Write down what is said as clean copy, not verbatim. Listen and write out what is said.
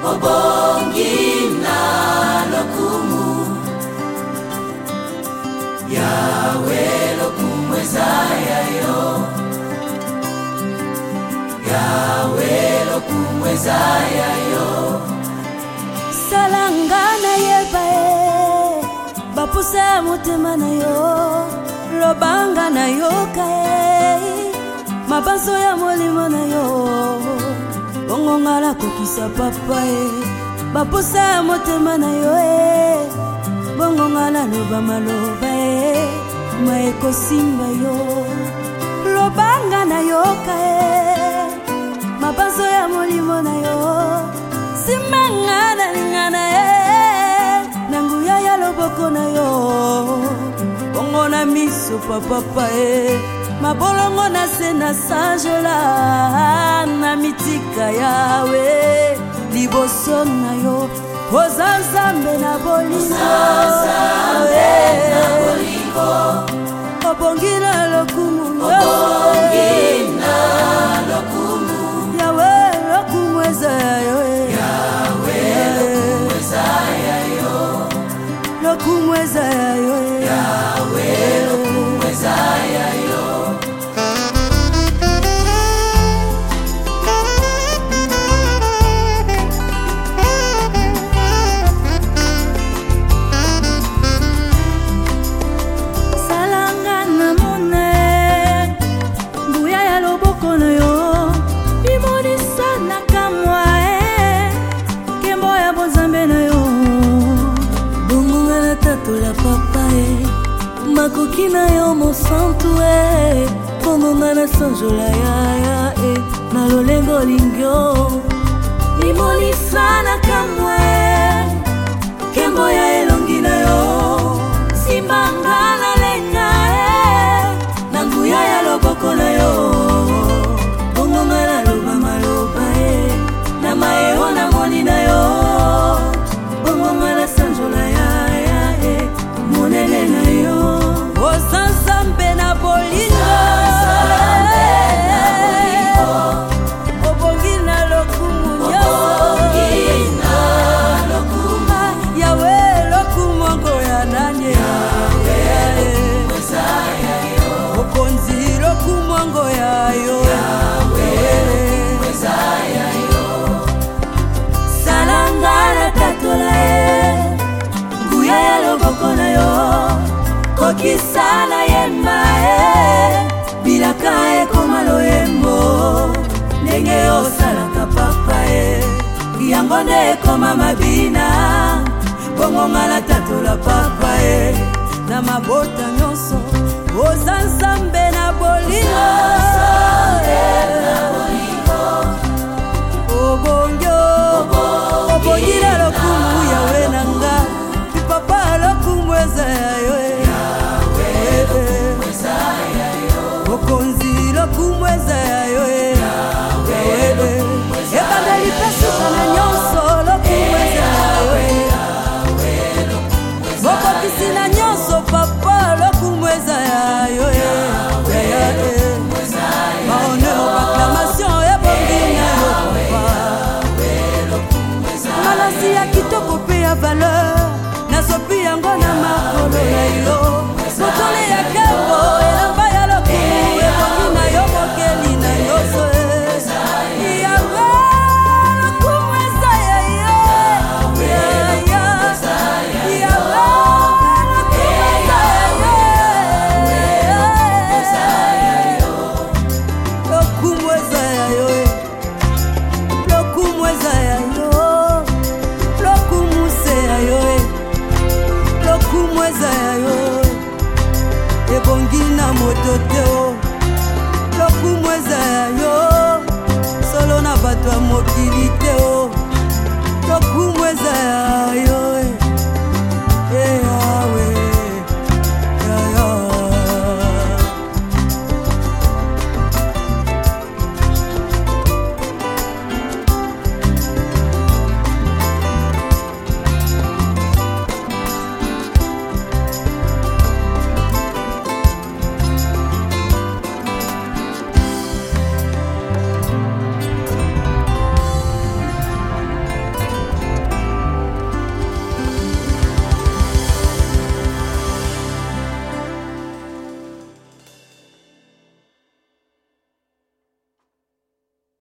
obongina lokumu Yahweh lokumweza yayo Yahweh lokumweza yayo Salangana yebae bapusa motema na yo lobanga na yo kae mabanso ya molimo na yo bongonga la kokisa papa bapusa motema na yo bongonga la loba maloba maeko simba yo lobanga na yo kae mabanso ya molimo na yo simanga na lingana nanguya ya loboko na yo bongo na miso papa mabolongo na se na sanjola na mitika yawe liboso na yo ozanzambe na bolingo obongina lokumu yawe lokumu eza yo lokumweza yayo Yahweh lokumweza yayo salanga na mone mbuya ya loboko na yo bimonisa na kamwa kembo ya bonzambe na yo la papa makoki na yo mosantu kongonga na sanjola ya na lolengo lingyo limonisa na kamwe kembo ya elongi na yo simbanga na lenga na nguya ya loboko na yo kongonga na loba maloba na maeo na moni na yo kongonga na sanjola ya monene na yo ozanzambe na bolingo obongina lokumu yawe lokumongo ya nanye okonzi lokumongo yayo salangana tatola nguya ya loboko na yo kokisana yemba bilaka ekoma loyembo ndenge osalaka papa yango nde ekoma mabina bongonga na tatola papa na mabota nyonso oza nzambe na bolingo obongila lokumu yawe nanga papa lokumu eza yayo okonzi lokumweza yayo ebandeli pesuka na nyonso lokumweza yayo bokokisi na nyonso papa lokumweza yayo mahonero baklamation ebongina yo papa malasi ya kitoko mpe ya valeur nazopi yango na makolo na yo motole ya kembo elamba